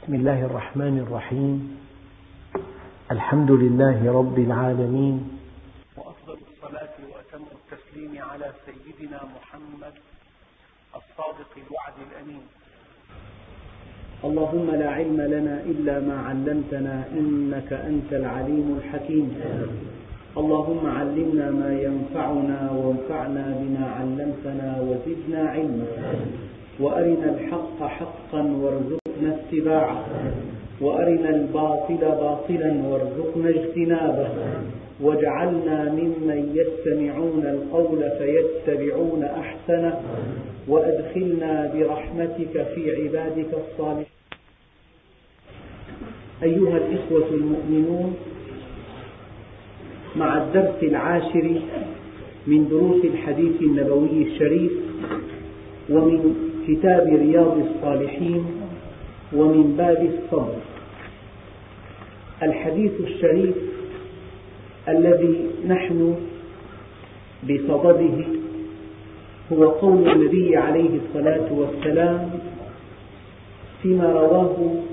بسم الله الرحمن الرحيم. الحمد لله رب العالمين، وأفضل الصلاة وأتم التسليم على سيدنا محمد الصادق الوعد الأمين. اللهم لا علم لنا إلا ما علمتنا إنك أنت العليم الحكيم. اللهم علمنا ما ينفعنا وانفعنا بما علمتنا وزدنا علما، وأرنا الحق حقا وارزقنا اتباعه، وأرنا الباطل باطلا وارزقنا اجتنابه، واجعلنا ممن يستمعون القول فيتبعون أحسنه، وأدخلنا برحمتك في عبادك الصالحين. أيها الإخوة المؤمنون، مع الدرس العاشر من دروس الحديث النبوي الشريف، ومن كتاب رياض الصالحين، ومن باب الصبر. الحديث الشريف الذي نحن بصدده هو قول النبي عليه الصلاة والسلام فيما رواه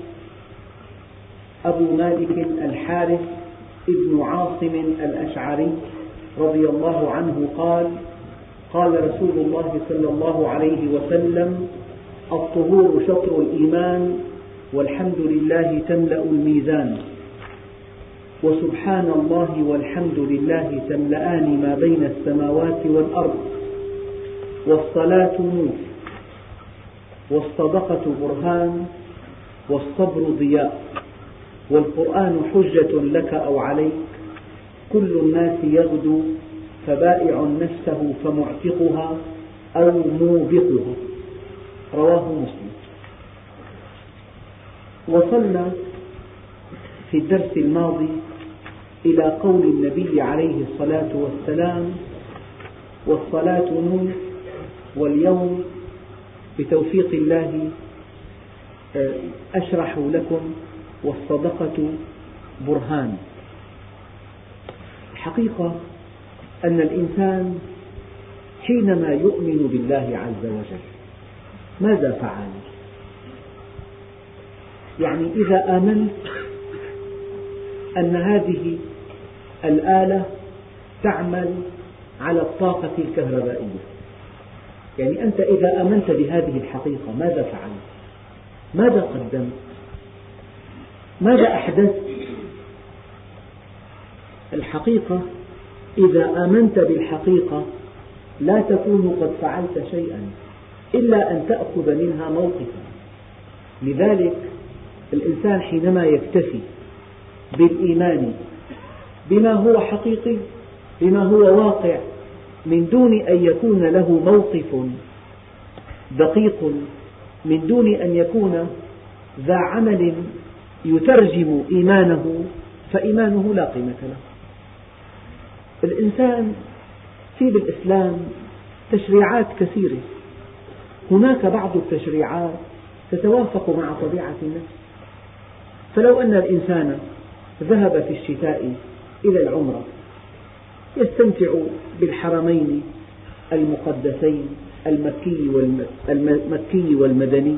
أبو مالك الحارث ابن عاصم الأشعري رضي الله عنه قال: قال رسول الله صلى الله عليه وسلم: الطهور شطر الإيمان، والحمد لله تملأ الميزان، وسبحان الله والحمد لله تملأان ما بين السماوات والأرض، والصلاة نور، والصدقة برهان، والصبر ضياء، والقرآن حجة لك أو عليك، كل الناس يغدو فبائع نفسه فمعتقها أو موبقها. رواه مسلم. وصلنا في الدرس الماضي إلى قول النبي عليه الصلاة والسلام: والصلاة نور. واليوم بتوفيق الله أشرح لكم والصدقة برهان. الحقيقة أن الإنسان حينما يؤمن بالله عز وجل ماذا فعل؟ يعني إذا آمنت أن هذه الآلة تعمل على الطاقة الكهربائية، يعني أنت إذا آمنت بهذه الحقيقة ماذا فعلت؟ ماذا قدمت؟ ماذا أحدثت؟ الحقيقة إذا آمنت بالحقيقة لا تكون قد فعلت شيئا إلا أن تأخذ منها موقفا. لذلك الإنسان حينما يكتفي بالإيمان بما هو حقيقي، بما هو واقع، من دون أن يكون له موقف دقيق، من دون أن يكون ذا عمل يترجم إيمانه، فإيمانه لا قيمة له. الإنسان في بالإسلام تشريعات كثيرة، هناك بعض التشريعات تتوافق مع طبيعة النفس. فلو أن الإنسان ذهب في الشتاء إلى العمرة يستمتع بالحرمين المقدسين المكي والمدني،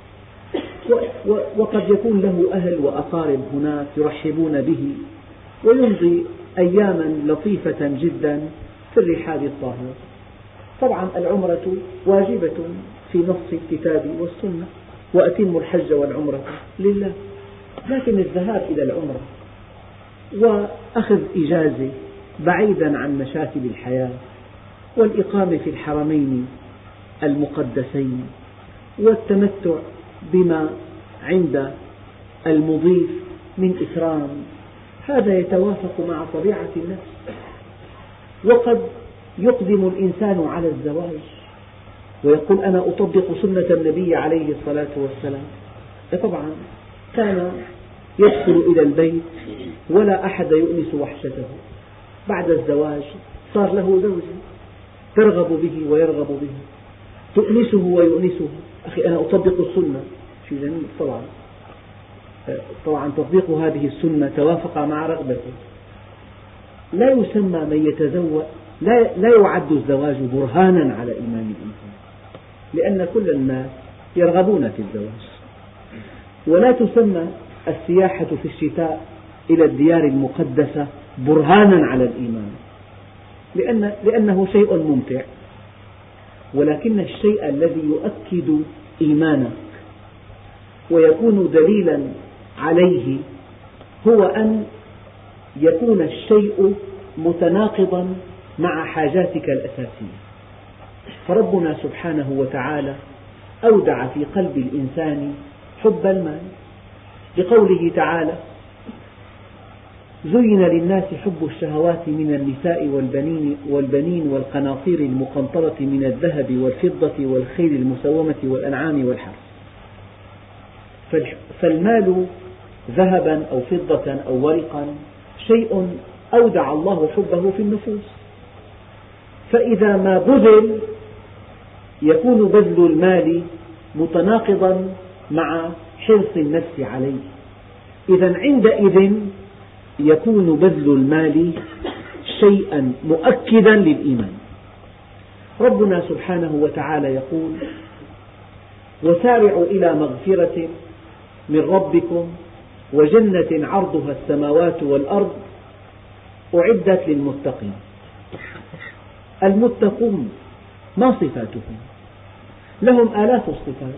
وقد يكون له أهل وأقارب هناك يرحبون به، ويمضي أياما لطيفة جدا في الرحاب الطاهرة. طبعا العمرة واجبة في نص الكتاب والسنة: وأتموا الحج والعمرة لله. لكن الذهاب إلى العمرة وأخذ إجازة بعيدا عن مشاكل الحياة، والإقامة في الحرمين المقدسين، والتمتع بما عند المضيف من إكرام، هذا يتوافق مع طبيعة النفس. وقد يقدم الإنسان على الزواج ويقول: أنا أطبق سنة النبي عليه الصلاة والسلام. طبعا كان يدخل إلى البيت ولا أحد يؤنس وحشته. بعد الزواج صار له زوجة ترغب به ويرغب به، تؤنسه ويؤنسه. أخي أنا أطبق السنة، شيء جميل. طبعا تطبيق هذه السنة توافق مع رغبته. لا يسمى من يتزوج، لا يعد الزواج برهانا على إيمان الإنسان، لأن كل الناس يرغبون في الزواج. ولا تسمى السياحة في الشتاء إلى الديار المقدسة برهانا على الإيمان، لأنه شيء ممتع، ولكن الشيء الذي يؤكد إيمانك ويكون دليلا عليه هو أن يكون الشيء متناقضا مع حاجاتك الأساسية. فربنا سبحانه وتعالى أودع في قلب الإنسان حب المال بقوله تعالى: زين للناس حب الشهوات من النساء والبنين والقناطير المقنطرة من الذهب والفضة والخيل المسومة والأنعام والحرث. فالمال ذهبا أو فضة أو ورقا شيء أودع الله حبه في النفوس، فإذا ما بذل يكون بذل المال متناقضا مع حرص النفس عليه، إذا عندئذ يكون بذل المال شيئا مؤكدا للإيمان. ربنا سبحانه وتعالى يقول: وسارعوا إلى مغفرة من ربكم وجنة عرضها السماوات والأرض أعدت للمتقين. المتقون ما صفاتهم؟ لهم آلاف الصفات.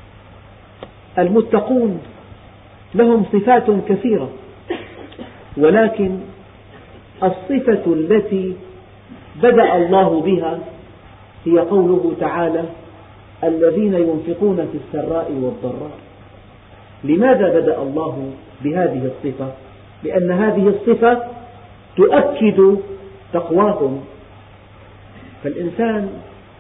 المتقون لهم صفات كثيرة، ولكن الصفة التي بدأ الله بها هي قوله تعالى: الذين ينفقون في السراء والضراء. لماذا بدأ الله بهذه الصفة؟ لأن هذه الصفة تؤكد تقواهم. فالإنسان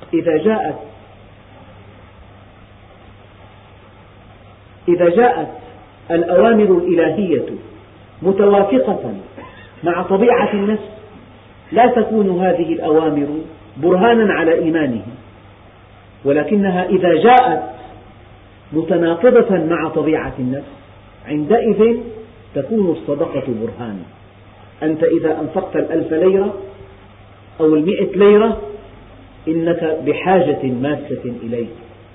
إذا جاءت الأوامر الإلهية متوافقة مع طبيعة النفس لا تكون هذه الأوامر برهانا على إيمانه، ولكنها إذا جاءت متناقضة مع طبيعة النفس عندئذ تكون الصدقة برهانا. أنت إذا أنفقت 1000 ليرة أو 100 ليرة إنك بحاجة ماسة إليه،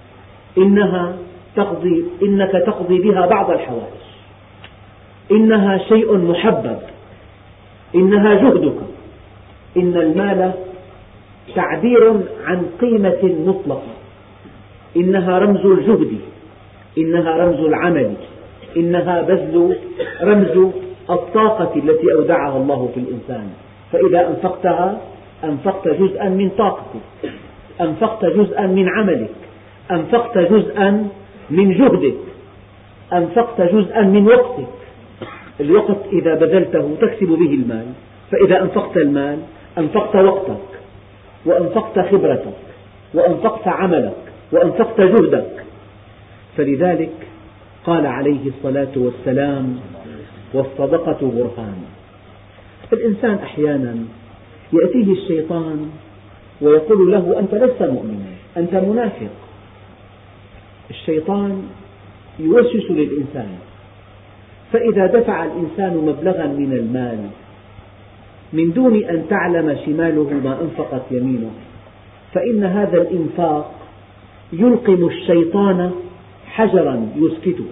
إنك تقضي بها بعض الحوائج، إنها شيء محبب، إنها جهدك. إن المال تعبير عن قيمة مطلقة، إنها رمز الجهد، إنها رمز العمل، إنها رمز الطاقة التي أودعها الله في الإنسان. فإذا أنفقتها أنفقت جزءا من طاقتك، أنفقت جزءا من عملك، أنفقت جزءا من جهدك، أنفقت جزءا من وقتك. الوقت إذا بذلته تكسب به المال، فإذا أنفقت المال أنفقت وقتك وأنفقت خبرتك وأنفقت عملك وأنفقت جهدك. فلذلك قال عليه الصلاة والسلام: والصدقة برهان. الإنسان أحيانا يأتيه الشيطان ويقول له: أنت لست مؤمنا، أنت منافق. الشيطان يوسوس للإنسان، فإذا دفع الإنسان مبلغا من المال من دون أن تعلم شماله ما أنفقت يمينه، فإن هذا الإنفاق يلقم الشيطان حجرا يسكته.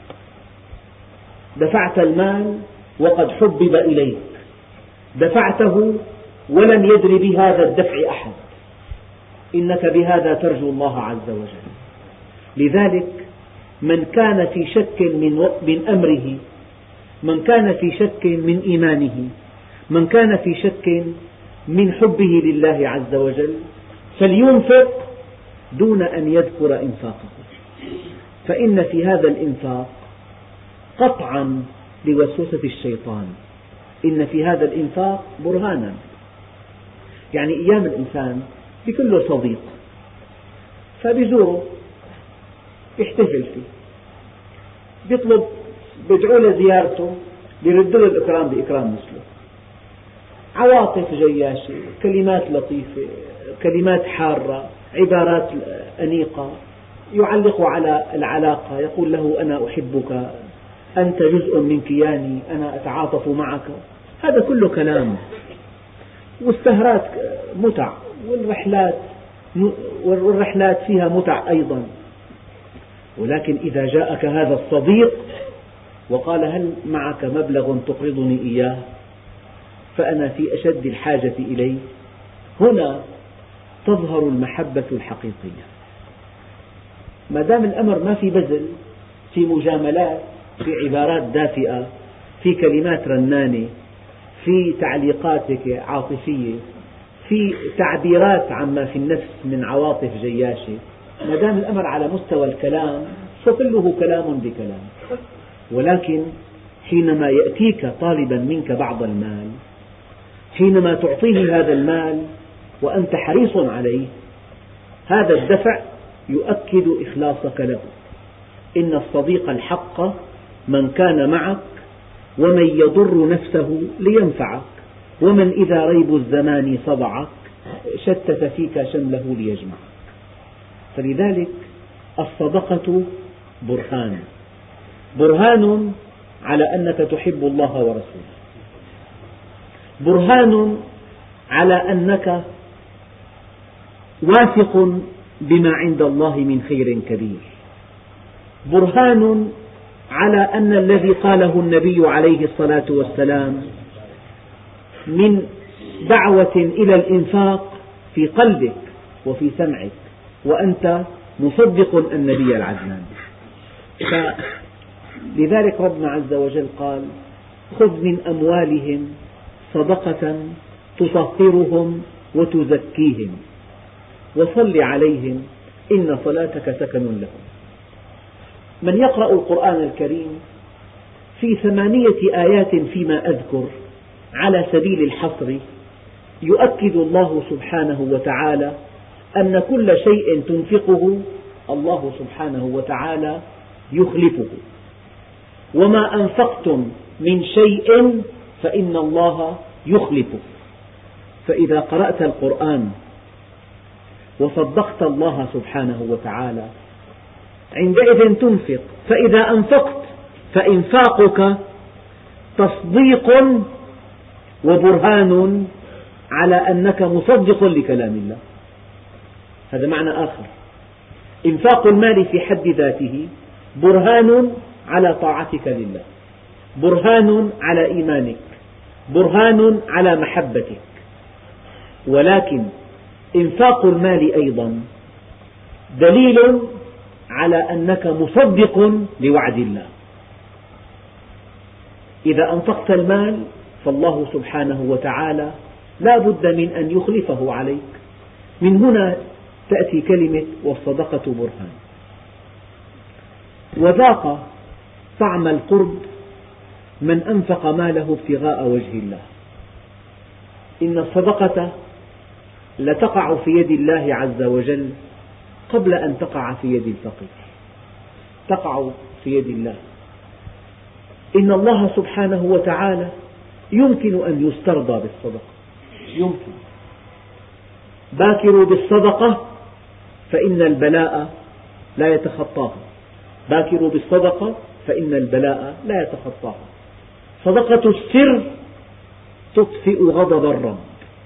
دفعت المال وقد حبب إليك، دفعته ولم يدر بهذا الدفع أحد، إنك بهذا ترجو الله عز وجل. لذلك من كان في شك من أمره، من كان في شك من إيمانه، من كان في شك من حبه لله عز وجل فلينفق دون أن يذكر إنفاقه، فإن في هذا الإنفاق قطعا لوسوسة الشيطان، إن في هذا الإنفاق برهانا. يعني أيام الإنسان بيكون له صديق فبيزوره يحتفل فيه، بيطلب بدعو لزيارته، بيرد له الإكرام بإكرام مثله، عواطف جياشة، كلمات لطيفة، كلمات حارة، عبارات أنيقة، يعلق على العلاقة، يقول له: أنا أحبك، أنت جزء من كياني، أنا أتعاطف معك. هذا كله كلام، والسهرات متع، والرحلات فيها متع أيضا. ولكن إذا جاءك هذا الصديق وقال هل معك مبلغ تقرضني إياه فأنا في أشد الحاجة إليه، هنا تظهر المحبة الحقيقية. ما دام الأمر ما في بذل، في مجاملات، في عبارات دافئة، في كلمات رنانة، في تعليقات عاطفية، في تعبيرات عما في النفس من عواطف جياشة، ما دام الأمر على مستوى الكلام فكله كلام بكلام. ولكن حينما يأتيك طالبا منك بعض المال، حينما تعطيه هذا المال وأنت حريص عليه، هذا الدفع يؤكد إخلاصك له. إن الصديق الحق من كان معك ومن يضر نفسه لينفعك، ومن إذا ريب الزمان صدعك شتت فيك شمله ليجمعك. فلذلك الصدقة برهان على أنك تحب الله ورسوله، برهان على أنك واثق بما عند الله من خير كبير، برهان على أن الذي قاله النبي عليه الصلاة والسلام من دعوة إلى الإنفاق في قلبك وفي سمعك، وأنت مصدق النبي العدنان. لذلك ربنا عز وجل قال خذ من أموالهم صدقة تطهرهم وتزكيهم وصل عليهم إن صلاتك سكن لهم. من يقرأ القرآن الكريم في 8 آيات فيما أذكر على سبيل الحصر يؤكد الله سبحانه وتعالى أن كل شيء تنفقه الله سبحانه وتعالى يخلفه، وما أنفقتم من شيء فإن الله يخلفه. فإذا قرأت القرآن وصدقت الله سبحانه وتعالى عندئذ تنفق، فإذا أنفقت فإنفاقك تصديق وبرهان على أنك مصدق لكلام الله. هذا معنى آخر. إنفاق المال في حد ذاته برهان على طاعتك لله، برهان على إيمانك، برهان على محبتك. ولكن إنفاق المال أيضا دليل على أنك مصدق لوعد الله. إذا أنفقت المال فالله سبحانه وتعالى لا بد من أن يخلفه عليك. من هنا تأتي كلمة والصدقة برهان. وذاق طعم القرب من أنفق ماله ابتغاء وجه الله. إن الصدقة لتقع في يد الله عز وجل قبل أن تقع في يد الفقير، تقع في يد الله. إن الله سبحانه وتعالى يمكن أن يسترضى بالصدقة، يمكن. باكروا بالصدقة فإن البلاء لا يتخطاها، باكروا بالصدقة فإن البلاء لا يتخطاها. صدقة السر تطفئ غضب الرب.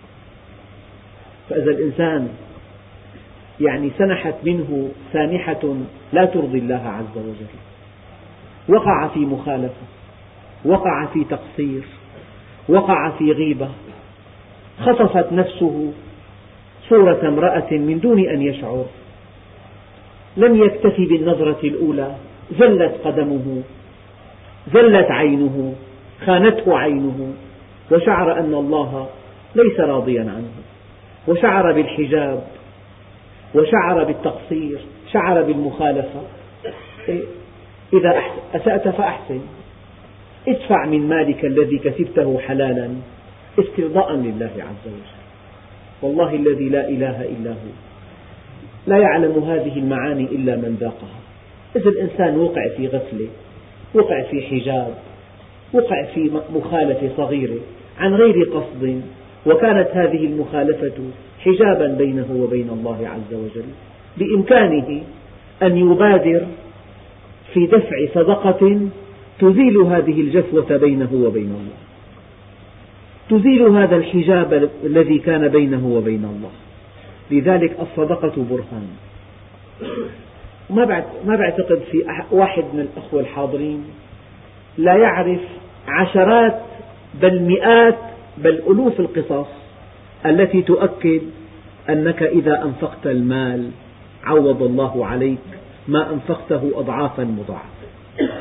فإذا الإنسان سنحت منه سانحة لا ترضي الله عز وجل، وقع في مخالفة، وقع في تقصير، وقع في غيبة، خطفت نفسه صورة امرأة من دون أن يشعر، لم يكتفي بالنظرة الأولى، زلت قدمه، زلت عينه، خانته عينه، وشعر أن الله ليس راضيا عنه، وشعر بالحجاب، وشعر بالتقصير، شعر بالمخالفة. إذا أسأت فأحسن، ادفع من مالك الذي كسبته حلالا استرضاء لله عز وجل. والله الذي لا إله إلا هو لا يعلم هذه المعاني إلا من ذاقها. إذا الإنسان وقع في غفلة، وقع في حجاب، وقع في مخالفة صغيرة عن غير قصد، وكانت هذه المخالفة حجابا بينه وبين الله عز وجل، بإمكانه أن يبادر في دفع صدقة تزيل هذه الجفوة بينه وبين الله، تزيل هذا الحجاب الذي كان بينه وبين الله. لذلك الصدقة برهان. ما بعتقد في واحد من الأخوة الحاضرين لا يعرف عشرات بل مئات بل ألوف القصص التي تؤكد أنك إذا أنفقت المال عوض الله عليك ما أنفقته أضعافا مضاعفة.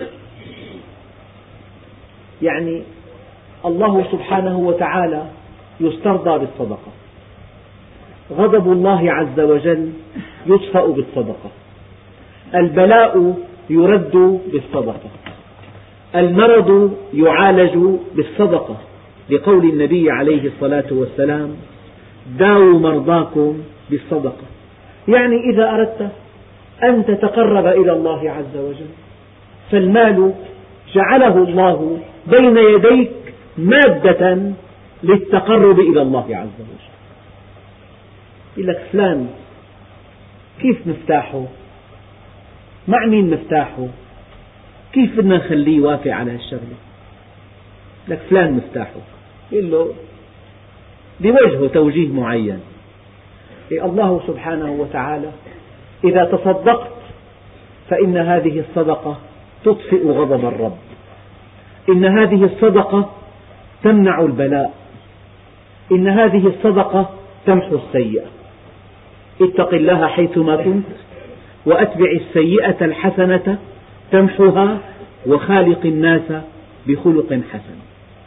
يعني الله سبحانه وتعالى يسترضى بالصدقة، غضب الله عز وجل يطفأ بالصدقة، البلاء يرد بالصدقة، المرض يعالج بالصدقة، لقول النبي عليه الصلاة والسلام: داووا مرضاكم بالصدقة. يعني إذا أردت أن تتقرب إلى الله عز وجل فالمال جعله الله بين يديك مادة للتقرب إلى الله عز وجل. يقول لك فلان كيف مفتاحه؟ مع مين مفتاحه؟ كيف بدنا نخليه يوافق على هالشغلة؟ لك فلان مفتاحه، يقول له بوجهه توجيه معين. الله سبحانه وتعالى إذا تصدقت فإن هذه الصدقة تطفئ غضب الرب، إن هذه الصدقة تمنع البلاء، إن هذه الصدقة تمحو السيئة. اتق الله حيثما كنت وأتبع السيئة الحسنة تمحها وخالق الناس بخلق حسن.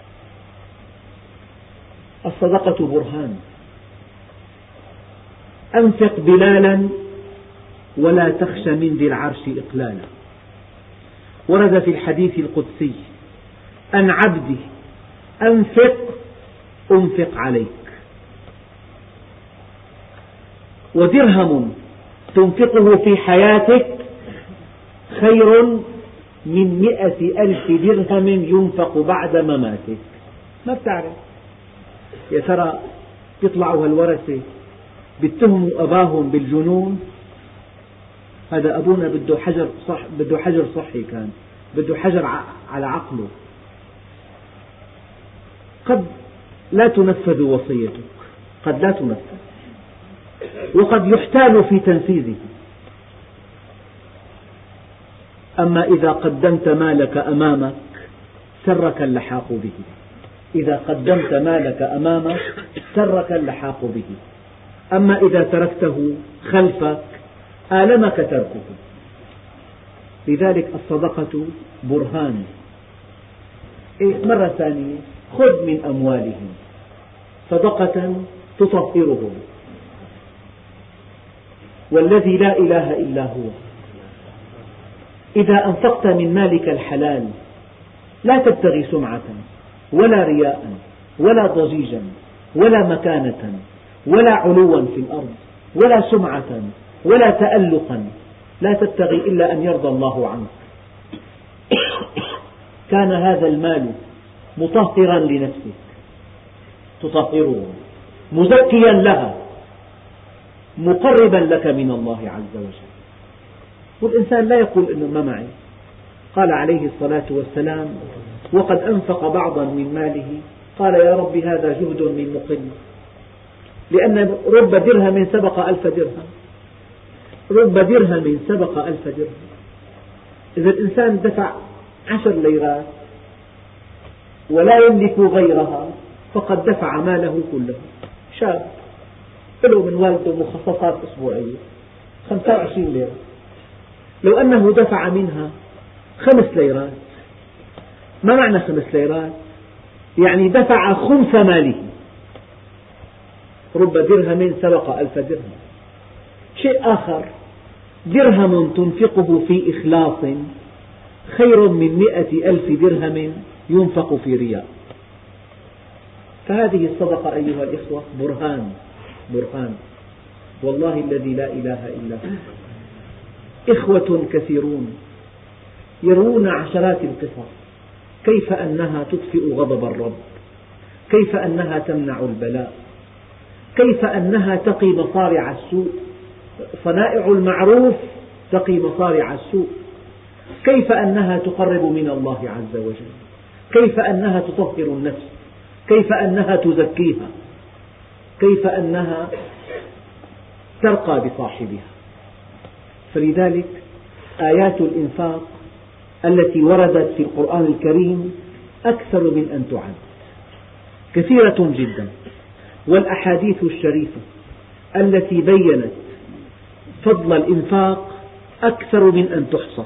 الصدقة برهان. أنفق بلالا ولا تخش من ذي العرش إقلالا. ورد في الحديث القدسي: أن عبدي أنفق عليك. ودرهم تنفقه في حياتك خير من 100,000 درهم ينفق بعد مماتك. ما بتعرف، يا ترى يطلعوا هالورثة بيتهموا أباهم بالجنون. هذا أبونا بده حجر صحي، كان بده حجر على عقله. قد لا تنفذ وصيتك، قد لا تنفذ، وقد يحتال في تنفيذه. أما إذا قدمت مالك أمامك سرك اللحاق به، إذا قدمت مالك أمامك سرك اللحاق به. أما إذا تركته خلفك آلمك تركه. لذلك الصدقة برهان. مرة ثانية: خذ من أموالهم صدقة تطهرهم، والذي لا إله إلا هو إذا أنفقت من مالك الحلال لا تبتغي سمعة ولا رياء ولا ضجيجا ولا مكانة ولا علوا في الأرض ولا سمعة ولا تألقا، لا تبتغي إلا أن يرضى الله عنك. كان هذا المال مطهرا لنفسك، تطهره، مزكيا لها، مقربا لك من الله عز وجل. والإنسان لا يقول إنه ما معي. قال عليه الصلاة والسلام: وقد أنفق بعضا من ماله، قال: يا رب هذا جهد من مقل، لأن رب درهم سبق 1000 درهم، رب درهم سبق 1000 درهم. إذا الإنسان دفع 10 ليرات ولا يملك غيرها فقد دفع ماله كله. شاب له من والده مخصصات أسبوعية 25 ليرة، لو أنه دفع منها 5 ليرات، ما معنى 5 ليرات؟ يعني دفع خمس ماله. رب درهم سبق 1000 درهم. شيء آخر: درهم تنفقه في إخلاص خير من 100,000 درهم ينفق في رياء. فهذه الصدقة أيها الإخوة برهان، برهان والله الذي لا إله إلا هو. إخوة كثيرون يروون عشرات القصص كيف أنها تطفئ غضب الرب، كيف أنها تمنع البلاء، كيف أنها تقي مصارع السوء. صنائع المعروف تقي مصارع السوء. كيف أنها تقرب من الله عز وجل، كيف أنها تطهر النفس، كيف أنها تزكيها، كيف أنها ترقى بصاحبها. فلذلك آيات الإنفاق التي وردت في القرآن الكريم أكثر من أن تعد، كثيرة جدا، والأحاديث الشريفة التي بيّنت فضل الإنفاق أكثر من أن تحصى.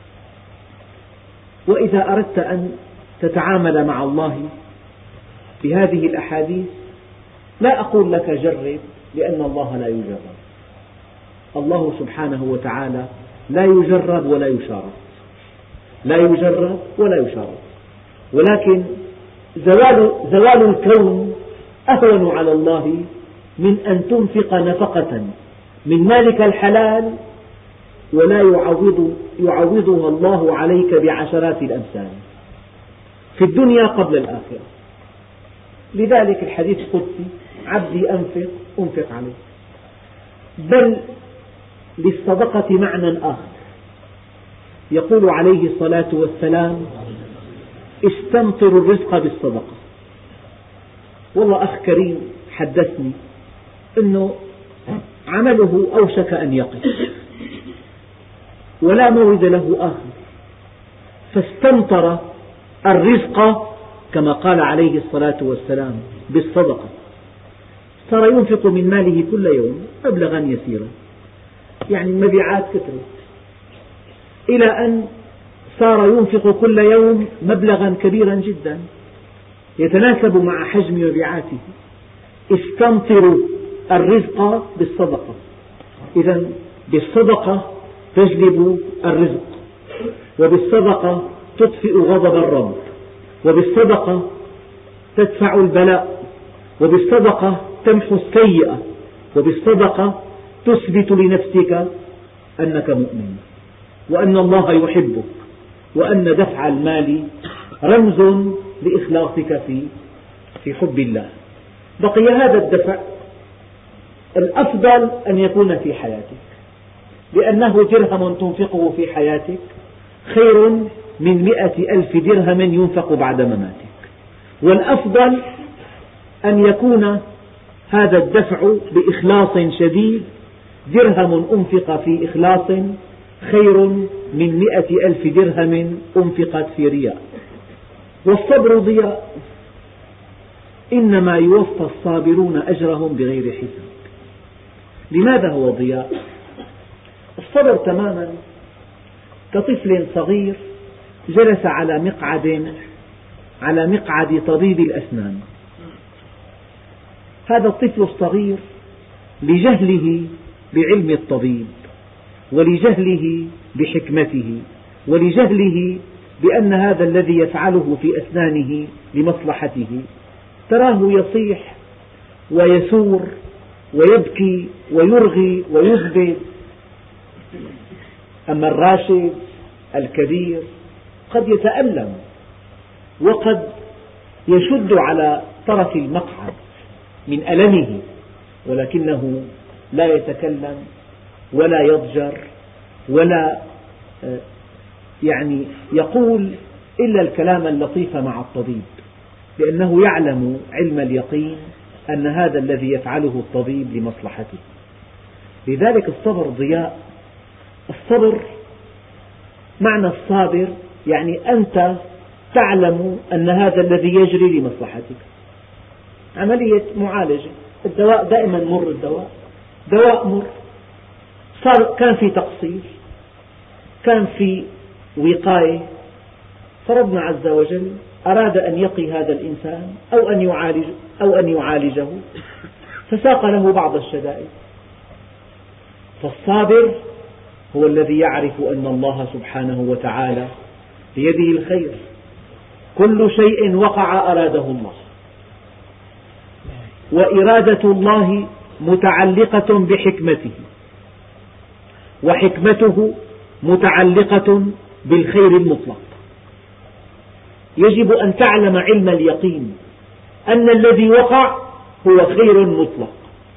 وإذا أردت أن تتعامل مع الله بهذه الأحاديث، لا أقول لك جرب، لأن الله لا يجرب. الله سبحانه وتعالى لا يجرب ولا يشارك، لا يجرب ولا يشارك، ولكن زوال الكون أهون على الله من أن تنفق نفقة من مالك الحلال ولا يعوضها الله عليك بعشرات الأمثال في الدنيا قبل الآخرة. لذلك الحديث القدسي: عبدي أنفق عليه. بل للصدقة معنى آخر، يقول عليه الصلاة والسلام: استمطروا الرزق بالصدقة. والله أخ كريم حدثني أنه عمله أوشك أن يقف ولا مورد له آخر، فاستمطر الرزق كما قال عليه الصلاة والسلام بالصدقة، صار ينفق من ماله كل يوم مبلغا يسيرا، يعني المبيعات كثرت إلى أن صار ينفق كل يوم مبلغا كبيرا جدا يتناسب مع حجم مبيعاته. استمطروا الرزق بالصدقة. إذا بالصدقة تجلب الرزق، وبالصدقة تطفئ غضب الرب، وبالصدقة تدفع البلاء، وبالصدقة تمحو السيئة، وبالصدقة تثبت لنفسك أنك مؤمن وأن الله يحبك، وأن دفع المال رمز لإخلاصك في حب الله. بقي هذا الدفع الأفضل أن يكون في حياتك، لأنه درهم تنفقه في حياتك خير من 100,000 درهم ينفق بعد مماتك. والأفضل أن يكون هذا الدفع بإخلاص شديد، درهم أنفق في إخلاص خير من 100,000 درهم أنفقت في رياء. والصبر ضياء، إنما يوفى الصابرون أجرهم بغير حساب. لماذا هو ضياء؟ الصبر تماما كطفل صغير جلس على مقعد طبيب الأسنان. هذا الطفل الصغير لجهله بعلم الطبيب، ولجهله بحكمته، ولجهله بأن هذا الذي يفعله في أسنانه لمصلحته، تراه يصيح ويسور ويبكي ويرغي ويزبد. أما الراشد الكبير قد يتألم وقد يشد على طرف المقعد من ألمه، ولكنه لا يتكلم ولا يضجر ولا يقول إلا الكلام اللطيف مع الطبيب، لأنه يعلم علم اليقين أن هذا الذي يفعله الطبيب لمصلحته. لذلك الصبر ضياء. الصبر معنى الصابر يعني أنت تعلم أن هذا الذي يجري لمصلحتك. عملية معالجة، الدواء دائما مر، دواء مر، كان في تقصير، كان في وقاية، فربنا عز وجل أراد أن يقي هذا الإنسان أو أن يعالجه فساق له بعض الشدائد. فالصابر هو الذي يعرف أن الله سبحانه وتعالى بيده الخير، كل شيء وقع أراده الله، وإرادة الله متعلقة بحكمته، وحكمته متعلقة بالخير المطلق. يجب أن تعلم علم اليقين أن الذي وقع هو خير مطلق.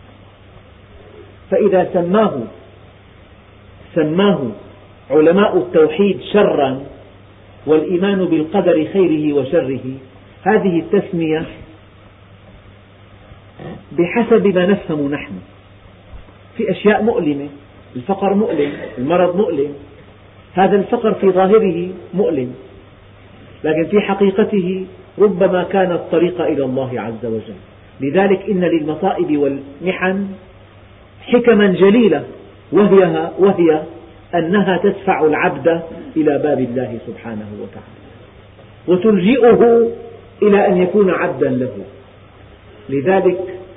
فإذا سماه علماء التوحيد شرا والإيمان بالقدر خيره وشره، هذه التسمية بحسب ما نفهم نحن. في أشياء مؤلمة، الفقر مؤلم، المرض مؤلم، هذا الفقر في ظاهره مؤلم، لكن في حقيقته ربما كان الطريق إلى الله عز وجل. لذلك إن للمصائب والمحن حكما جليلة، وهي أنها تدفع العبد إلى باب الله سبحانه وتعالى وتلجئه إلى أن يكون عبدا له. لذلك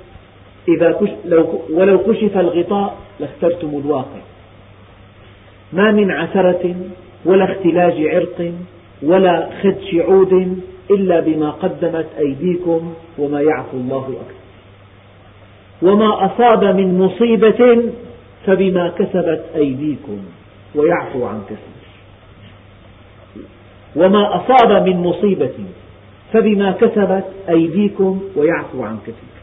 ولو كشف الغطاء لاخترتم الواقع. ما من عثرة ولا اختلاج عرق ولا خدش عود إلا بما قدمت أيديكم وما يعفو الله أكثر. وما أصاب من مصيبة فبما كسبت أيديكم ويعفو عن كثير. وما أصاب من مصيبة فبما كسبت أيديكم ويعفو عن كثير.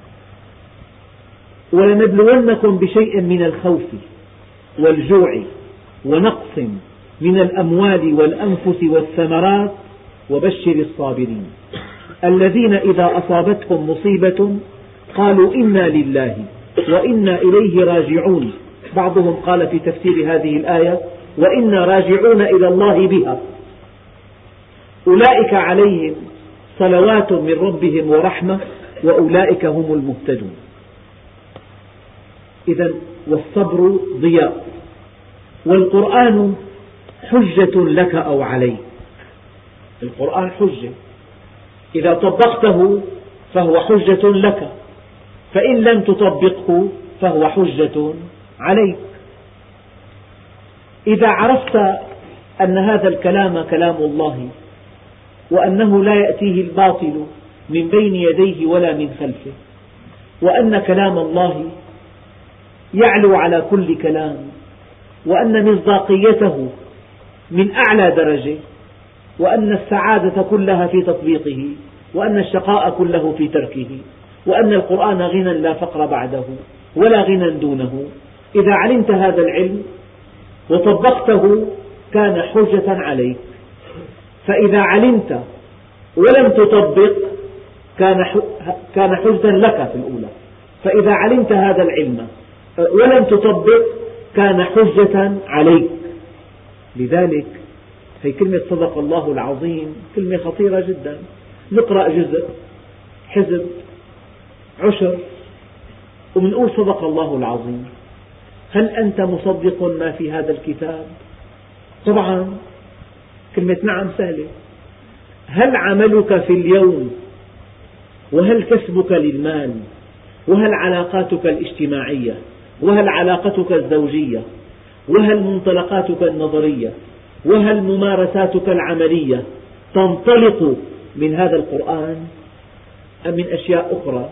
ولنبلونكم بشيء من الخوف والجوع ونقص من الأموال والأنفس والثمرات وبشر الصابرين الذين إذا أصابتهم مصيبة قالوا إنا لله وإنا إليه راجعون. بعضهم قال في تفسير هذه الآية وإنا راجعون إلى الله بها. أولئك عليهم صلوات من ربهم ورحمة وأولئك هم المهتدون. إذن والصبر ضياء، والقرآن حجة لك أو عليك. القرآن حجة، إذا طبقته فهو حجة لك، فإن لم تطبقه فهو حجة عليك. إذا عرفت أن هذا الكلام كلام الله وأنه لا يأتيه الباطل من بين يديه ولا من خلفه، وأن كلام الله يعلو على كل كلام، وأن مصداقيته من أعلى درجة، وأن السعادة كلها في تطبيقه، وأن الشقاء كله في تركه، وأن القرآن غنى لا فقر بعده ولا غنى دونه. إذا علمت هذا العلم وطبقته كان حجة عليك، فإذا علمت ولم تطبق كان حجة لك في الأولى، فإذا علمت هذا العلم ولم تطبق كان حجة عليك. لذلك هي كلمة صدق الله العظيم كلمة خطيرة جدا. نقرأ جزء، حزب، عشر، ومنقول صدق الله العظيم. هل أنت مصدق ما في هذا الكتاب؟ طبعا كلمة نعم سهلة. هل عملك في اليوم، وهل كسبك للمال، وهل علاقاتك الاجتماعية، وهل علاقتك الزوجية، وهل منطلقاتك النظرية، وهل ممارساتك العملية تنطلق من هذا القرآن أم من أشياء أخرى؟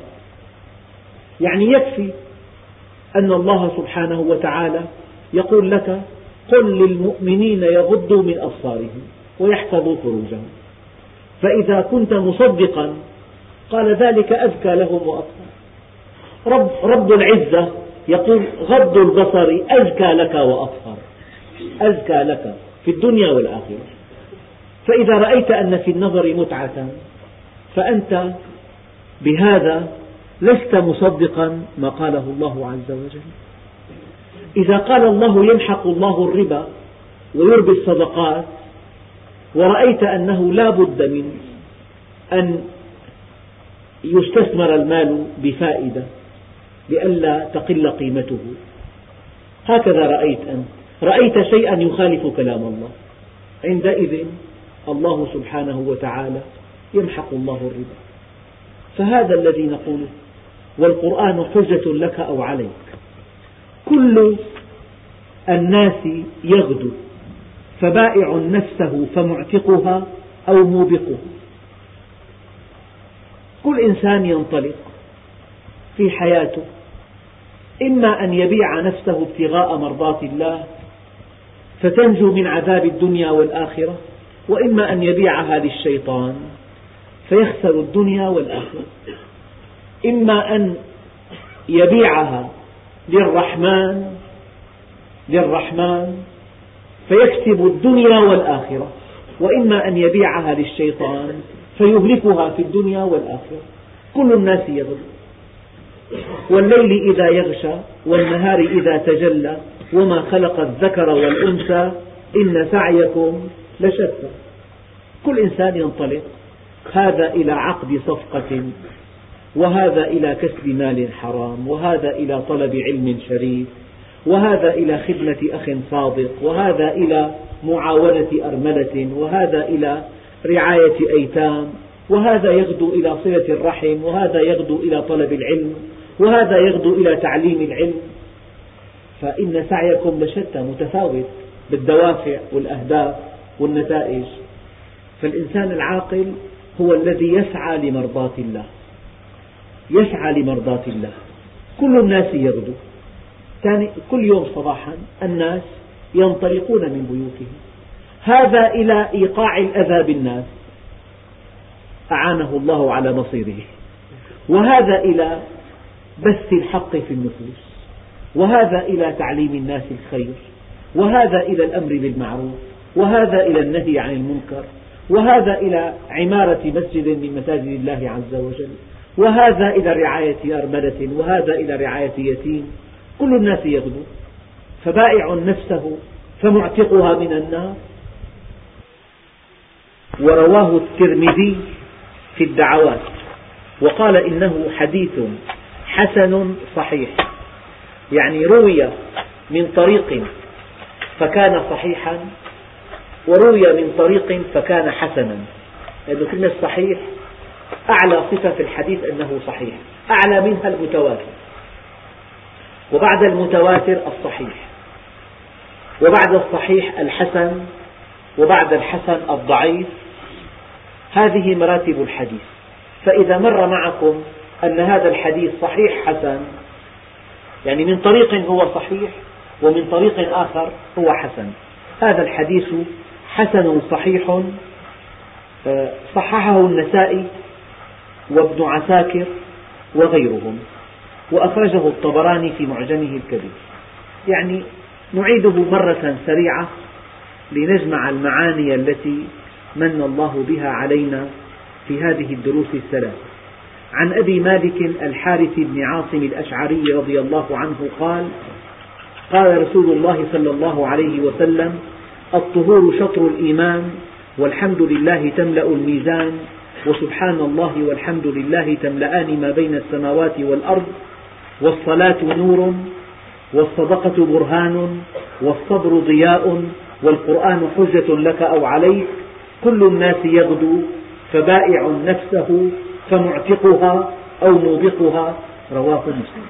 يعني يكفي أن الله سبحانه وتعالى يقول لك قل للمؤمنين يغضوا من أبصارهم ويحفظوا فروجهم، فإذا كنت مصدقا قال ذلك أزكى لهم وأطهر. رب العزة يقول غض البصر أزكى لك وأطهر، أزكى لك في الدنيا والآخرة. فإذا رأيت أن في النظر متعة فأنت بهذا لست مصدقا ما قاله الله عز وجل. إذا قال الله يمحق الله الربا ويربي الصدقات، ورأيت أنه لا بد من أن يستثمر المال بفائدة لئلا تقل قيمته، هكذا رأيت أنت، رأيت شيئا يخالف كلام الله، عندئذ الله سبحانه وتعالى يمحق الله الربا. فهذا الذي نقوله، والقرآن حجة لك أو عليك. كل الناس يغدو، فبائع نفسه فمعتقها أو موبقها. كل إنسان ينطلق في حياته، إما أن يبيع نفسه ابتغاء مرضات الله فتنجو من عذاب الدنيا والآخرة، وإما أن يبيعها للشيطان فيخسر الدنيا والآخرة. إما أن يبيعها للرحمن فيكسب الدنيا والآخرة، وإما أن يبيعها للشيطان فيهلكها في الدنيا والآخرة. كل الناس يغدو، والليل إذا يغشى والنهار إذا تجلى وما خلق الذكر والأنثى إن سعيكم لشتى. كل إنسان ينطلق، هذا إلى عقد صفقة، وهذا إلى كسب مال حرام، وهذا إلى طلب علم شريف، وهذا إلى خدمة أخ صادق، وهذا إلى معاونة أرملة، وهذا إلى رعاية أيتام، وهذا يغدو إلى صلة الرحم، وهذا يغدو إلى طلب العلم، وهذا يغدو إلى تعليم العلم. فإن سعيكم لشتى، متفاوت بالدوافع والأهداف والنتائج. فالإنسان العاقل هو الذي يسعى لمرضاة الله، يسعى لمرضاة الله. كل الناس يغدو، كل يوم صباحا الناس ينطلقون من بيوتهم، هذا إلى إيقاع الأذى بالناس أعانه الله على مصيره، وهذا إلى بث الحق في النفوس، وهذا إلى تعليم الناس الخير، وهذا إلى الأمر بالمعروف، وهذا إلى النهي عن المنكر، وهذا إلى عمارة مسجد من مساجد الله عز وجل، وهذا إلى رعاية أرملة، وهذا إلى رعاية يتيم. كل الناس يغدو، فبائع نفسه فمعتقها من النار. ورواه الترمذي في الدعوات وقال إنه حديث حسن صحيح، يعني روي من طريق فكان صحيحا، وروي من طريق فكان حسنا، لأن كلمة صحيح أعلى صفة في الحديث أنه صحيح، أعلى منها المتواتر، وبعد المتواتر الصحيح، وبعد الصحيح الحسن، وبعد الحسن الضعيف. هذه مراتب الحديث. فإذا مر معكم أن هذا الحديث صحيح حسن، يعني من طريق هو صحيح ومن طريق آخر هو حسن، هذا الحديث حسن صحيح، صححه النسائي وابن عساكر وغيرهم، وأخرجه الطبراني في معجمه الكبير. يعني نعيده مرة سريعة لنجمع المعاني التي من الله بها علينا في هذه الدروس الثلاث. عن أبي مالك الحارث بن عاصم الأشعري رضي الله عنه قال: قال رسول الله صلى الله عليه وسلم: الطهور شطر الإيمان، والحمد لله تملأ الميزان، وسبحان الله والحمد لله تملأان ما بين السماوات والأرض، والصلاة نور، والصدقة برهان، والصبر ضياء، والقرآن حجة لك أو عليك، كل الناس يغدو، فبائع نفسه فمعتقها أو موبقها. رواه مسلم.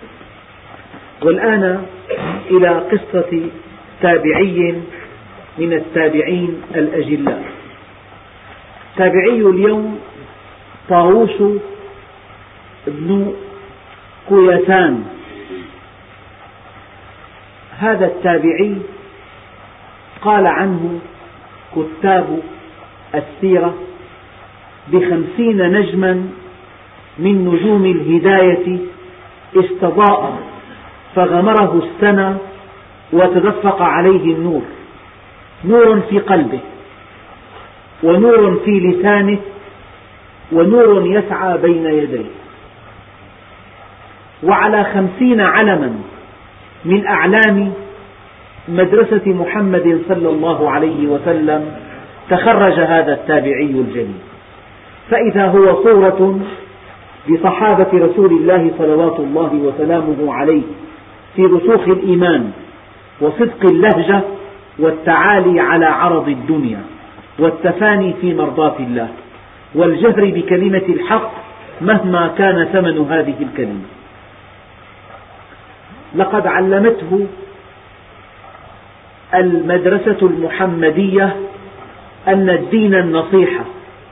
والآن إلى قصة تابعي من التابعين الأجلاء. تابعي اليوم طاووس بن كيسان. هذا التابعي قال عنه كتاب السيرة ب50 نجما من نجوم الهداية استضاء فغمره السنة وتدفق عليه النور، نور في قلبه، ونور في لسانه، ونور يسعى بين يديه. وعلى 50 علما من أعلام مدرسة محمد صلى الله عليه وسلم تخرج هذا التابعي الجليل. فإذا هو صورة لصحابة رسول الله صلوات الله وسلامه عليه في رسوخ الإيمان وصدق اللهجة والتعالي على عرض الدنيا والتفاني في مرضاة الله والجهر بكلمة الحق مهما كان ثمن هذه الكلمة. لقد علمته المدرسة المحمدية أن الدين النصيحة،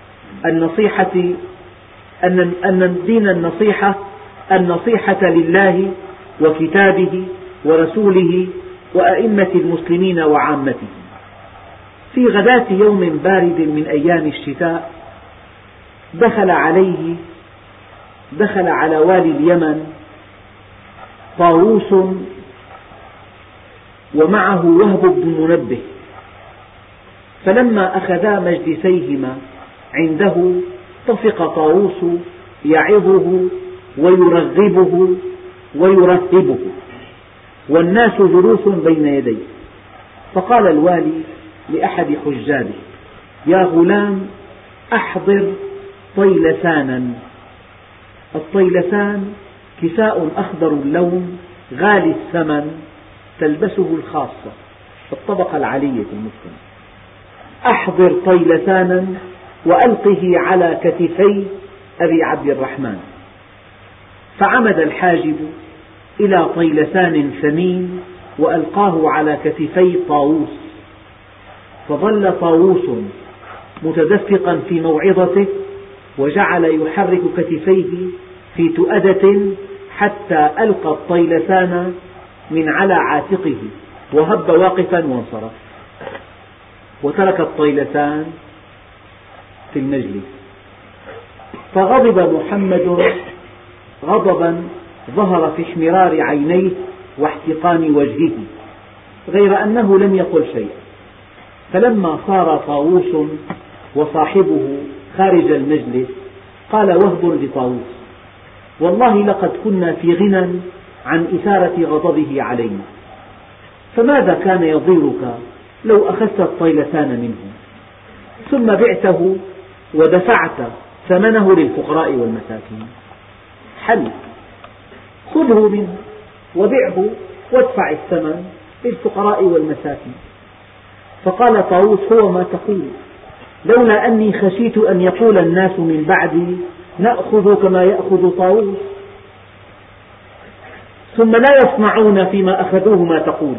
أن الدين النصيحة لله وكتابه ورسوله وأئمة المسلمين وعامتهم. في غداة يوم بارد من أيام الشتاء دخل على والي اليمن طاووس ومعه وهب بن منبه، فلما أخذا مجلسيهما عنده طفق طاووس يعظه ويرغبه ويرهبه، والناس جلوس بين يديه، فقال الوالي لأحد حجاجه: يا غلام، أحضر طيلسانا. الطيلسان كساء أخضر اللون غالي الثمن تلبسه الخاصة الطبقة العالية في المجتمع. أحضر طيلسانا وألقه على كتفي أبي عبد الرحمن. فعمد الحاجب إلى طيلسان ثمين وألقاه على كتفي طاووس، فظل طاووس متدفقا في موعظته وجعل يحرك كتفيه في تؤدة حتى ألقى الطيلسان من على عاتقه وهب واقفا وانصرف، وترك الطيلسان في المجلس. فغضب محمد غضبا ظهر في احمرار عينيه واحتقان وجهه، غير أنه لم يقل شيئا. فلما صار طاووس وصاحبه خارج المجلس قال وهب لطاووس: والله لقد كنا في غنى عن إثارة غضبه علينا، فماذا كان يضيرك لو أخذت الطيلسان منه ثم بعته ودفعت ثمنه للفقراء والمساكين؟ حل، خذه منه وبعه وادفع الثمن للفقراء والمساكين. فقال طاووس: هو ما تقول، لولا أني خشيت أن يقول الناس من بعدي نأخذ كما يأخذ طاووس، ثم لا يصنعون فيما أخذوه ما تقول.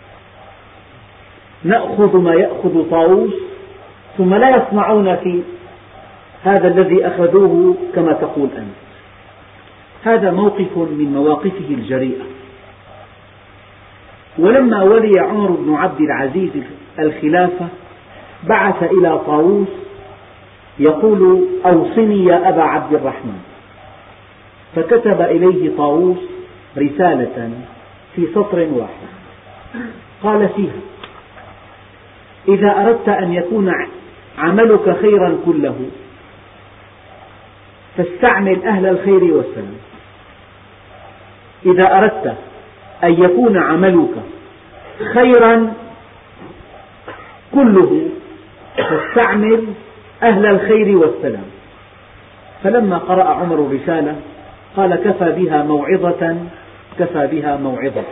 نأخذ ما يأخذ طاووس ثم لا يصنعون في هذا الذي أخذوه كما تقول أنت. هذا موقف من مواقفه الجريئة. ولما ولي عمر بن عبد العزيز الخلافة بعث إلى طاووس يقول: أوصني يا أبا عبد الرحمن. فكتب إليه طاووس رسالة في سطر واحد قال فيها: إذا أردت أن يكون عملك خيرا كله فاستعمل أهل الخير والسلام. إذا أردت أن يكون عملك خيرا كله فاستعمل أهل الخير والسلام. فلما قرأ عمر الرسالة قال: كفى بها موعظة، كفى بها موعظة.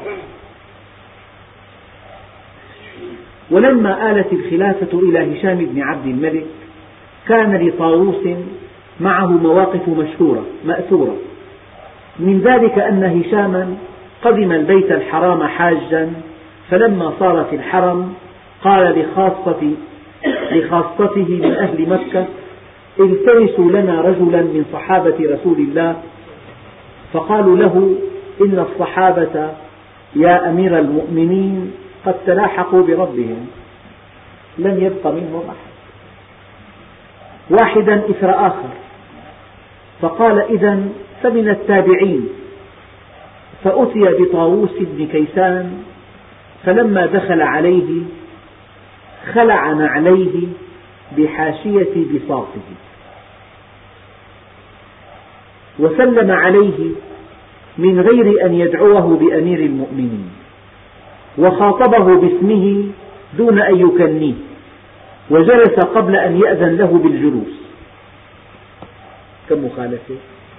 ولما آلت الخلافة إلى هشام بن عبد الملك كان لطاووس معه مواقف مشهورة مأثورة. من ذلك أن هشاما قدم البيت الحرام حاجا، فلما صار في الحرم قال لخاصته من أهل مكة: التمسوا لنا رجلا من صحابة رسول الله. فقالوا له: إن الصحابة يا أمير المؤمنين قد تلاحقوا بربهم، لم يبق منهم أحد، واحدا إثر آخر. فقال: إذن فمن التابعين. فأتي بطاووس بن كيسان، فلما دخل عليه خلع نعليه بحاشية بساطه وسلم عليه من غير أن يدعوه بأمير المؤمنين، وخاطبه باسمه دون أن يكنيه، وجلس قبل أن يأذن له بالجلوس. كم مخالفة!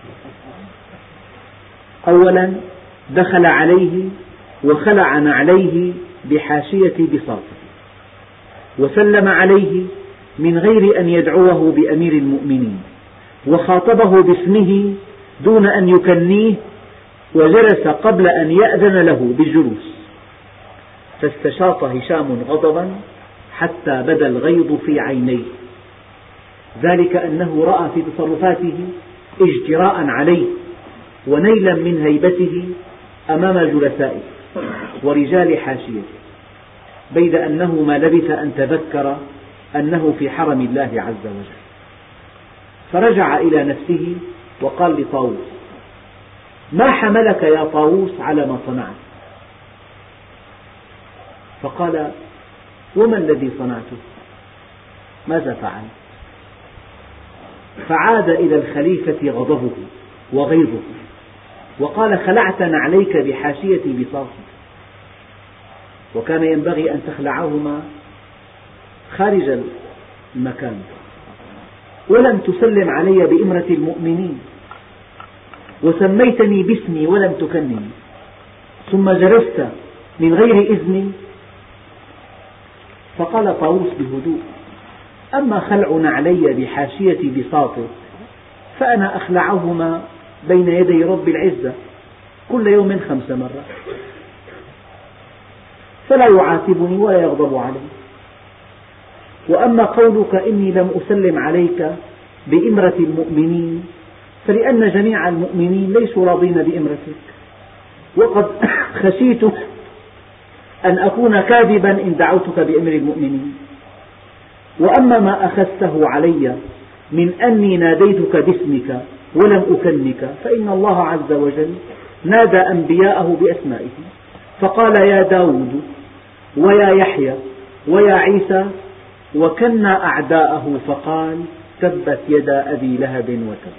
أولا دخل عليه وخلع نعليه بحاشية بساطه، وسلم عليه من غير أن يدعوه بأمير المؤمنين، وخاطبه باسمه دون أن يكنيه، وجلس قبل أن يأذن له بالجلوس. فاستشاط هشام غضبا حتى بدا الغيظ في عينيه، ذلك أنه رأى في تصرفاته اجتراء عليه ونيلا من هيبته أمام جلسائه ورجال حاشيته، بيد أنه ما لبث أن تذكر أنه في حرم الله عز وجل. فرجع إلى نفسه وقال لطاووس: ما حملك يا طاووس على ما صنعت؟ فقال: وما الذي صنعته؟ ماذا فعل؟ فعاد إلى الخليفة غضبه وغيظه وقال: خلعت نعليك بحاشية بساطك. وكان ينبغي أن تخلعهما خارج المكان. ولم تسلم علي بإمرة المؤمنين، وسميتني باسمي ولم تكنني، ثم جلست من غير إذني. فقال طاووس بهدوء: أما خلع نعلي بحاشية بساطك فأنا أخلعهما بين يدي رب العزة كل يوم 5 مرات، فلا يعاتبني ولا يغضب علي. وأما قولك إني لم أسلم عليك بإمرة المؤمنين فلأن جميع المؤمنين ليسوا راضين بإمرتك، وقد خشيت أن أكون كاذبا إن دعوتك بأمر المؤمنين. وأما ما أخذته علي من أني ناديتك باسمك ولم أكنك فإن الله عز وجل نادى أنبياءه بأسمائهم، فقال: يا داود ويا يحيى ويا عيسى، وكنا أعداءه فقال: تبت يدا أبي لهب وتب.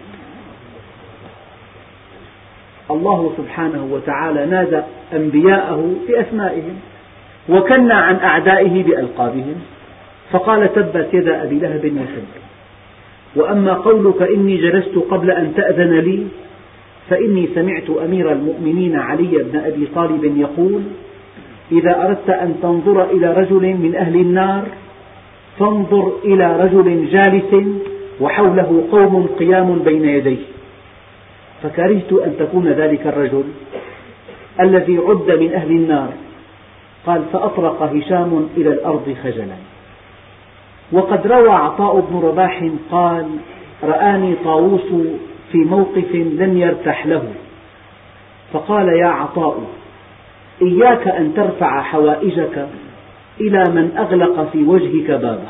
الله سبحانه وتعالى نادى أنبياءه بأسمائهم، وكنا عن أعدائه بألقابهم، فقال: تبت يدا أبي لهب وتب. وأما قولك إني جلست قبل أن تأذن لي فإني سمعت أمير المؤمنين علي بن أبي طالب يقول: إذا أردت أن تنظر إلى رجل من أهل النار فانظر إلى رجل جالس وحوله قوم قيام بين يديه. فكرهت أن تكون ذلك الرجل الذي عد من أهل النار. قال: فأطرق هشام إلى الأرض خجلا. وقد روى عطاء بن رباح قال: رآني طاووس في موقف لم يرتح له، فقال: يا عطاء، إياك أن ترفع حوائجك إلى من أغلق في وجهك بابه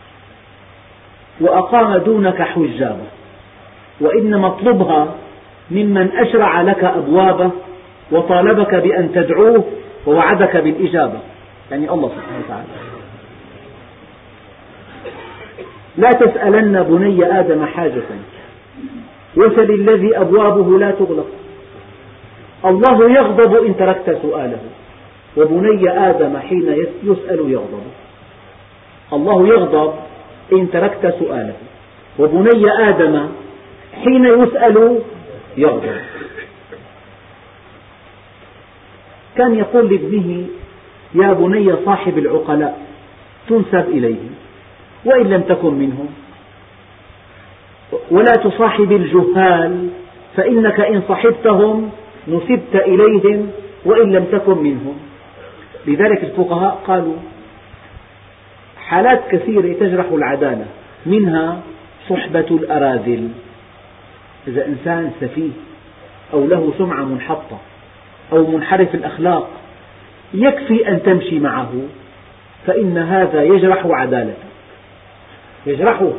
وأقام دونك حجابه، وإنما اطلبها ممن أشرع لك أبوابه وطالبك بأن تدعوه ووعدك بالإجابة، يعني الله سبحانه وتعالى. لا تسألن بني آدم حاجة وسل الذي أبوابه لا تغلق. الله يغضب إن تركت سؤاله، وبني آدم حين يسأل يغضب. الله يغضب إن تركت سؤاله، وبني آدم حين يسأل يغضب. كان يقول لابنه: يا بني صاحب العقلاء تنسب إليه وإن لم تكن منهم، ولا تصاحب الجهال فإنك إن صحبتهم نسبت إليهم وإن لم تكن منهم. لذلك الفقهاء قالوا: حالات كثيرة تجرح العدالة، منها صحبة الأراذل. إذا إنسان سفيه أو له سمعة منحطة أو منحرف الأخلاق يكفي أن تمشي معه، فإن هذا يجرح عدالته، يجرحه،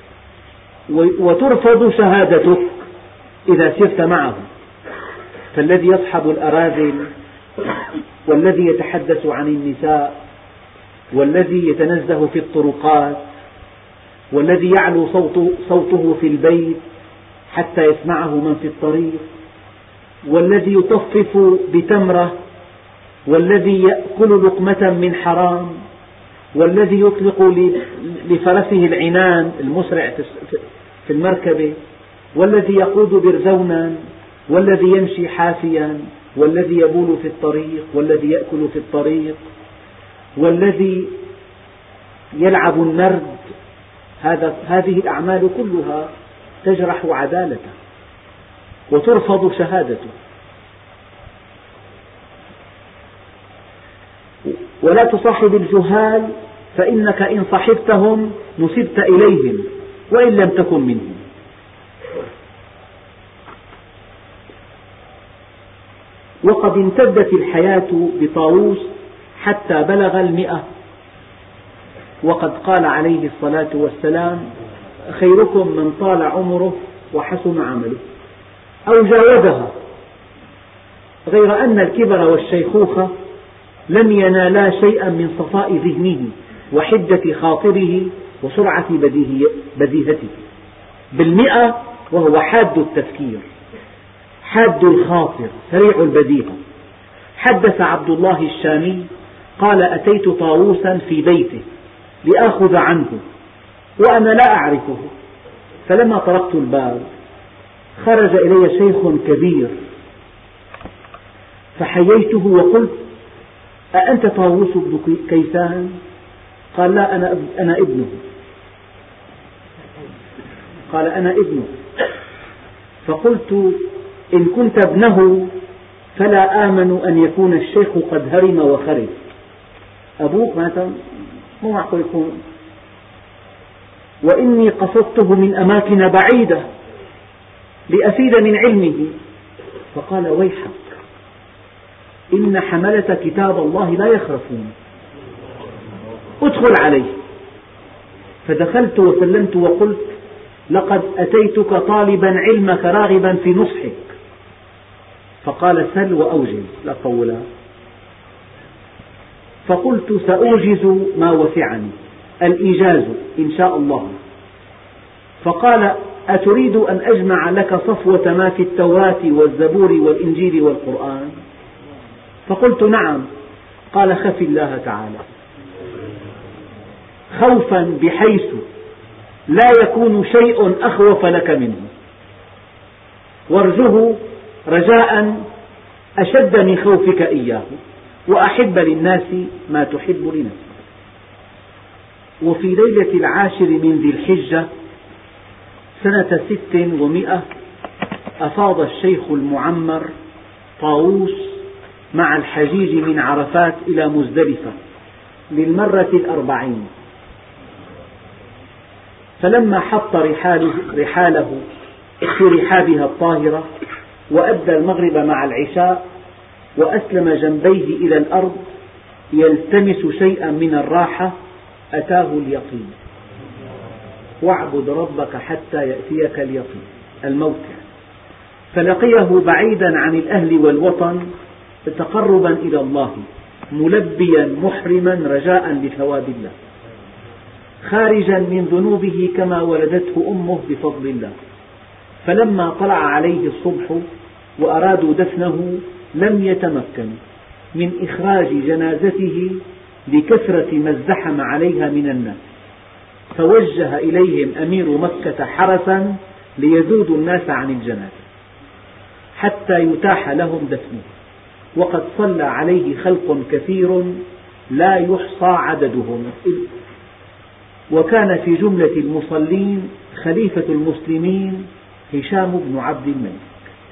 وترفض شهادتك إذا سرت معه. فالذي يصحب الأراذل، والذي يتحدث عن النساء، والذي يتنزه في الطرقات، والذي يعلو صوته في البيت حتى يسمعه من في الطريق، والذي يطفف بتمرة، والذي يأكل لقمة من حرام، والذي يطلق لفرسه العنان المسرع في المركبة، والذي يقود برزونا، والذي يمشي حافيا، والذي يبول في الطريق، والذي يأكل في الطريق، والذي يلعب النرد. هذه الأعمال كلها تجرح عدالته وترفض شهادته. ولا تصاحب الجهال فإنك إن صحبتهم نسبت إليهم وإن لم تكن منهم. وقد امتدت الحياة بطاووس حتى بلغ 100، وقد قال عليه الصلاة والسلام: خيركم من طال عمره وحسن عمله، أو جاوزها، غير أن الكبر والشيخوخة لم ينالا شيئا من صفاء ذهنه وحدة خاطره وسرعة بديهته. 100 وهو حاد التفكير، حاد الخاطر، سريع البديهة. حدث عبد الله الشامي قال: أتيت طاووسا في بيته لآخذ عنه وأنا لا أعرفه، فلما طرقت الباب خرج إلي شيخ كبير فحييته وقلت: أأنت طاووس بن كيسان؟ قال: لا، أنا ابنه. قال: أنا ابنه. فقلت: إن كنت ابنه فلا آمن أن يكون الشيخ قد هرم وخرب. أبوك مات، مو معقول يكون. وإني قصدته من أماكن بعيدة لأفيد من علمه. فقال: ويحك، إن حملة كتاب الله لا يخرفون، ادخل عليه. فدخلت وسلمت وقلت: لقد أتيتك طالبا علمك راغبا في نصحك. فقال: سل وأوجز، لا طولا. فقلت: سأوجز ما وسعني، الإيجاز إن شاء الله. فقال: أتريد أن أجمع لك صفوة ما في التوراة والزبور والإنجيل والقرآن؟ فقلت: نعم. قال: خف الله تعالى خوفا بحيث لا يكون شيء أخوف لك منه، وارجه رجاء أشد من خوفك إياه، وأحب للناس ما تحب لنفسك. وفي ليلة 10 من ذي الحجة سنة 600 أفاض الشيخ المعمر طاووس مع الحجيج من عرفات إلى مزدلفة للمرة 40. فلما حط رحاله في رحابها الطاهرة وأدى المغرب مع العشاء وأسلم جنبيه إلى الأرض يلتمس شيئا من الراحة، أتاه اليقين: واعبد ربك حتى يأتيك اليقين، الموت. فلقيه بعيدا عن الأهل والوطن تقربا إلى الله، ملبيا محرما رجاء لثواب الله، خارجا من ذنوبه كما ولدته أمه بفضل الله. فلما طلع عليه الصبح وأرادوا دفنه لم يتمكنوا من إخراج جنازته لكثرة ما ازدحم عليها من الناس، فوجه إليهم أمير مكة حرسا ليذودوا الناس عن الجنازة حتى يتاح لهم دفنه، وقد صلى عليه خلق كثير لا يحصى عددهم. وكان في جملة المصلين خليفة المسلمين هشام بن عبد الملك.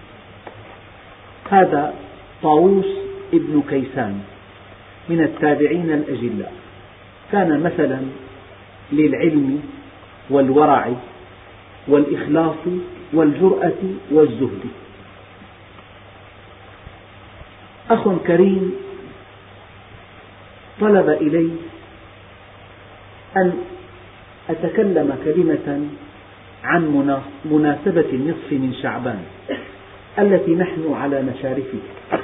هذا طاووس ابن كيسان من التابعين الأجلاء، كان مثلا للعلم والورع والإخلاص والجرأة والزهد. أخ كريم طلب إلي أن أتكلم كلمة عن مناسبة النصف من شعبان التي نحن على مشارفها.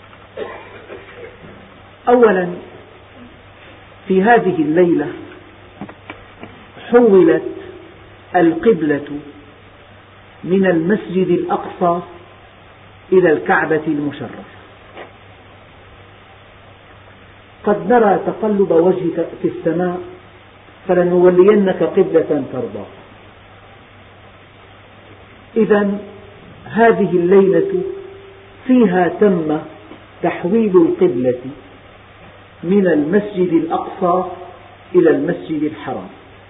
أولا، في هذه الليلة حولت القبلة من المسجد الأقصى إلى الكعبة المشرفة. قد نرى تقلب وجهك في السماء فلنولينك قبلة ترضاها. إذن هذه الليلة فيها تم تحويل القبلة من المسجد الأقصى إلى المسجد الحرام.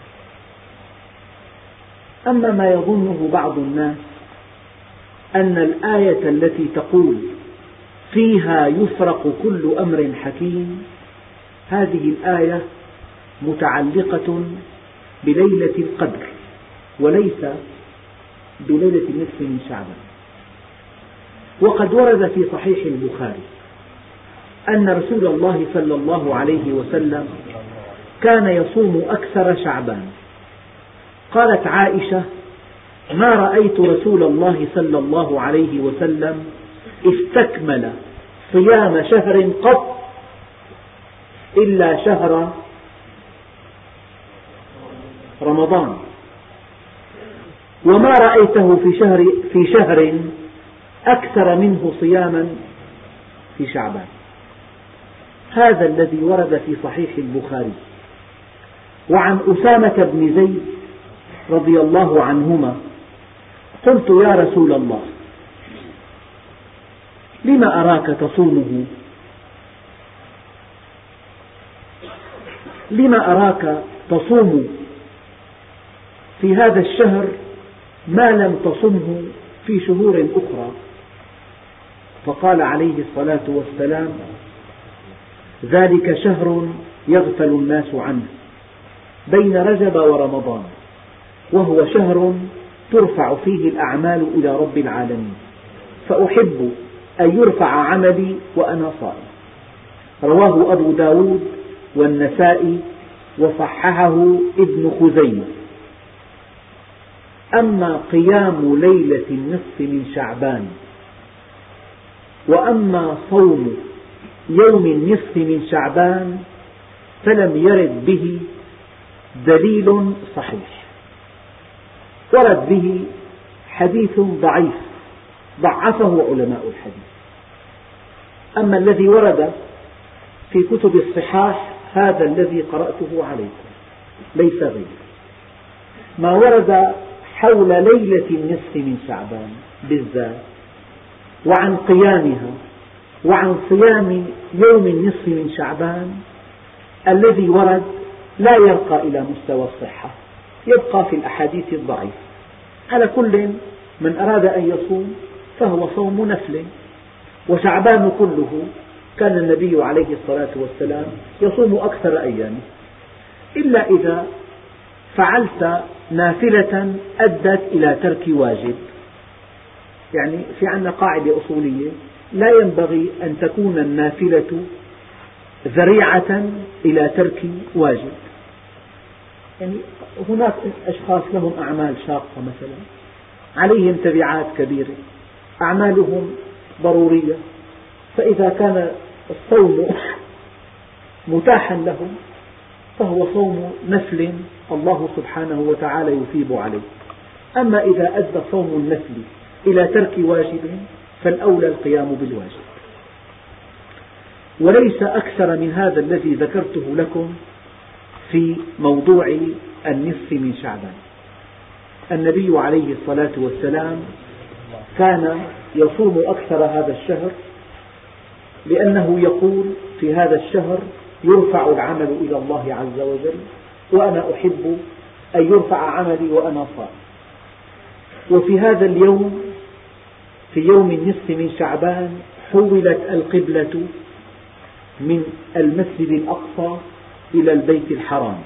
أما ما يظنه بعض الناس أن الآية التي تقول فيها يفرق كل أمر حكيم، هذه الآية متعلقة بليلة القدر وليس بليلة النصف من شعبان. وقد ورد في صحيح البخاري أن رسول الله صلى الله عليه وسلم كان يصوم أكثر شعبان. قالت عائشة: ما رأيت رسول الله صلى الله عليه وسلم استكمل صيام شهر قط إلا شهر رمضان، وما رأيته في شهر أكثر منه صياما في شعبان. هذا الذي ورد في صحيح البخاري. وعن أسامة بن زيد رضي الله عنهما قلت يا رسول الله لم أراك تصومه؟ لم أراك تصوم في هذا الشهر ما لم تصمه في شهور أخرى؟ فقال عليه الصلاة والسلام ذلك شهر يغفل الناس عنه بين رجب ورمضان، وهو شهر ترفع فيه الأعمال إلى رب العالمين، فأحب أن يرفع عملي وأنا صائم. رواه أبو داود والنسائي وصححه ابن خزيمة. أما قيام ليلة النصف من شعبان وأما صوم يوم النصف من شعبان فلم يرد به دليل صحيح، ورد به حديث ضعيف ضعفه علماء الحديث. أما الذي ورد في كتب الصحاح هذا الذي قرأته عليكم ليس غير ما ورد حول ليلة النصف من شعبان بالذات، وعن قيامها وعن صيام يوم النصف من شعبان. الذي ورد لا يرقى إلى مستوى الصحة، يبقى في الأحاديث الضعيفة. على كل من أراد أن يصوم فهو صوم نفل، وشعبان كله كان النبي عليه الصلاة والسلام يصوم أكثر أيامه، إلا إذا فعلت نافلة أدت إلى ترك واجب. يعني في عندنا قاعدة أصولية لا ينبغي أن تكون النافلة ذريعة إلى ترك واجب. يعني هناك أشخاص لهم أعمال شاقة مثلا، عليهم تبعات كبيرة، أعمالهم ضرورية، فإذا كان الصوم متاحا لهم فهو صوم نفل الله سبحانه وتعالى يثيب عليه. أما إذا أدى صوم النفل إلى ترك واجب فالأولى القيام بالواجب. وليس أكثر من هذا الذي ذكرته لكم في موضوع النصف من شعبان. النبي عليه الصلاة والسلام كان يصوم أكثر هذا الشهر، لأنه يقول في هذا الشهر يرفع العمل إلى الله عز وجل، وأنا أحب أن يرفع عملي وأنا صائم. وفي هذا اليوم في يوم النصف من شعبان حولت القبلة من المسجد الأقصى إلى البيت الحرام،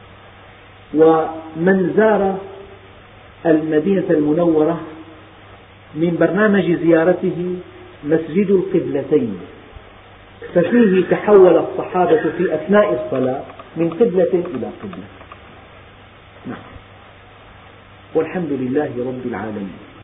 ومن زار المدينة المنورة من برنامج زيارته مسجد القبلتين، ففيه تحول الصحابة في أثناء الصلاة من قبلة إلى قبلة. والحمد لله رب العالمين.